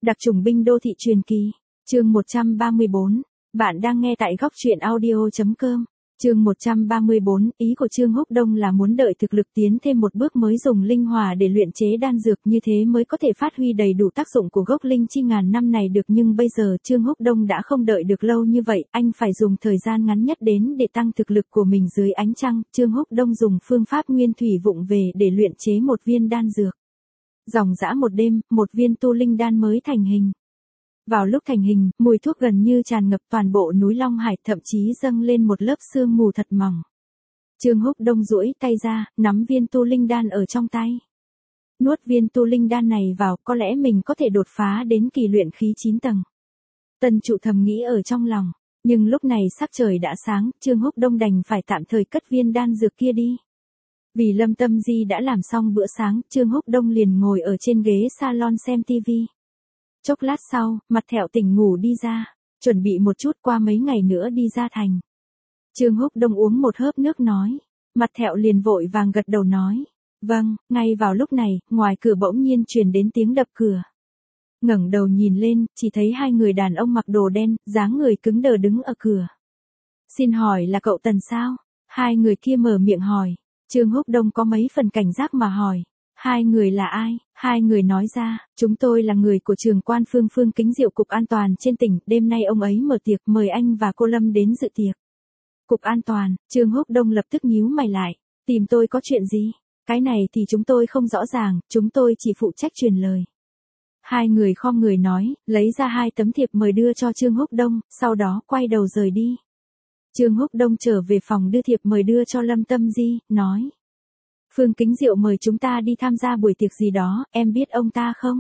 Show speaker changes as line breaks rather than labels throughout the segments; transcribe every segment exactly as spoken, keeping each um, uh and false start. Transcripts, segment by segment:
Đặc chủng binh đô thị truyền kỳ. Chương một trăm ba mươi bốn. Bạn đang nghe tại góc truyện audio chấm com. Chương một trăm ba mươi bốn, ý của Trương Húc Đông là muốn đợi thực lực tiến thêm một bước mới dùng linh hỏa để luyện chế đan dược, như thế mới có thể phát huy đầy đủ tác dụng của gốc linh chi ngàn năm này được, nhưng bây giờ Trương Húc Đông đã không đợi được lâu như vậy, anh phải dùng thời gian ngắn nhất đến để tăng thực lực của mình dưới ánh trăng. Trương Húc Đông dùng phương pháp nguyên thủy vụng về để luyện chế một viên đan dược. Dòng dã một đêm, một viên tu linh đan mới thành hình. Vào lúc thành hình, mùi thuốc gần như tràn ngập toàn bộ núi Long Hải, thậm chí dâng lên một lớp sương mù thật mỏng. Trương Húc Đông duỗi tay ra, nắm viên tu linh đan ở trong tay. Nuốt viên tu linh đan này vào, có lẽ mình có thể đột phá đến kỳ luyện khí chín tầng. Tần Trụ thầm nghĩ ở trong lòng, nhưng lúc này sắc trời đã sáng, Trương Húc Đông đành phải tạm thời cất viên đan dược kia đi. Vì Lâm Tâm Di đã làm xong bữa sáng, Trương Húc Đông liền ngồi ở trên ghế salon xem tivi. Chốc lát sau, Mặt Thẹo tỉnh ngủ đi ra, chuẩn bị một chút qua mấy ngày nữa đi ra thành. Trương Húc Đông uống một hớp nước nói. Mặt Thẹo liền vội vàng gật đầu nói. Vâng. Ngay vào lúc này, ngoài cửa bỗng nhiên truyền đến tiếng đập cửa. Ngẩng đầu nhìn lên, chỉ thấy hai người đàn ông mặc đồ đen, dáng người cứng đờ đứng ở cửa. Xin hỏi là cậu Tần sao? Hai người kia mở miệng hỏi. Trương Húc Đông có mấy phần cảnh giác mà hỏi. Hai người là ai? Hai người nói ra, chúng tôi là người của trường quan Phương Phương Kính Diệu Cục An toàn trên tỉnh, đêm nay ông ấy mở tiệc mời anh và cô Lâm đến dự tiệc. Cục An toàn, Trương Húc Đông lập tức nhíu mày lại, tìm tôi có chuyện gì? Cái này thì chúng tôi không rõ ràng, chúng tôi chỉ phụ trách truyền lời. Hai người khom người nói, lấy ra hai tấm thiệp mời đưa cho Trương Húc Đông, sau đó quay đầu rời đi. Trương Húc Đông trở về phòng đưa thiệp mời đưa cho Lâm Tâm Di, nói. Phương Kính Diệu mời chúng ta đi tham gia buổi tiệc gì đó, em biết ông ta không?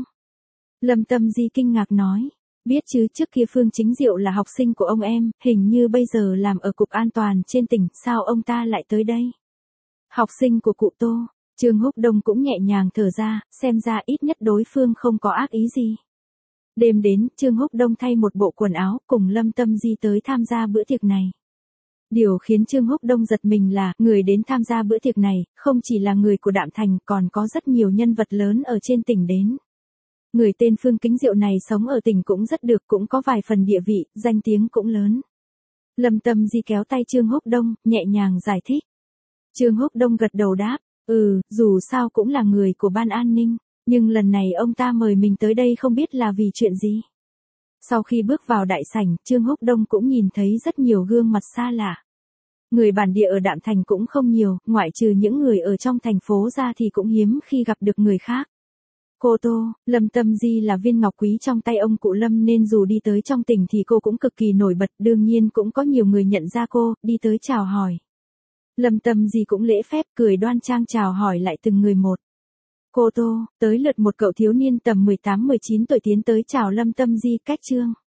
Lâm Tâm Di kinh ngạc nói. Biết chứ, trước kia Phương Chính Diệu là học sinh của ông em, hình như bây giờ làm ở Cục An toàn trên tỉnh, sao ông ta lại tới đây? Học sinh của cụ Tô. Trương Húc Đông cũng nhẹ nhàng thở ra, xem ra ít nhất đối phương không có ác ý gì. Đêm đến, Trương Húc Đông thay một bộ quần áo, cùng Lâm Tâm Di tới tham gia bữa tiệc này. Điều khiến Trương Húc Đông giật mình là, người đến tham gia bữa tiệc này, không chỉ là người của Đạm Thành, còn có rất nhiều nhân vật lớn ở trên tỉnh đến. Người tên Phương Kính Diệu này sống ở tỉnh cũng rất được, cũng có vài phần địa vị, danh tiếng cũng lớn. Lâm Tâm Di kéo tay Trương Húc Đông, nhẹ nhàng giải thích. Trương Húc Đông gật đầu đáp, ừ, dù sao cũng là người của ban an ninh, nhưng lần này ông ta mời mình tới đây không biết là vì chuyện gì. Sau khi bước vào đại sảnh, Trương Húc Đông cũng nhìn thấy rất nhiều gương mặt xa lạ. Người bản địa ở Đạm Thành cũng không nhiều, ngoại trừ những người ở trong thành phố ra thì cũng hiếm khi gặp được người khác. Cô Tô, Lâm Tâm Di là viên ngọc quý trong tay ông cụ Lâm nên dù đi tới trong tỉnh thì cô cũng cực kỳ nổi bật, đương nhiên cũng có nhiều người nhận ra cô, đi tới chào hỏi. Lâm Tâm Di cũng lễ phép cười đoan trang chào hỏi lại từng người một. Cô Tô, tới lượt một cậu thiếu niên tầm mười tám mười chín tuổi tiến tới chào Lâm Tâm Di cách Trương.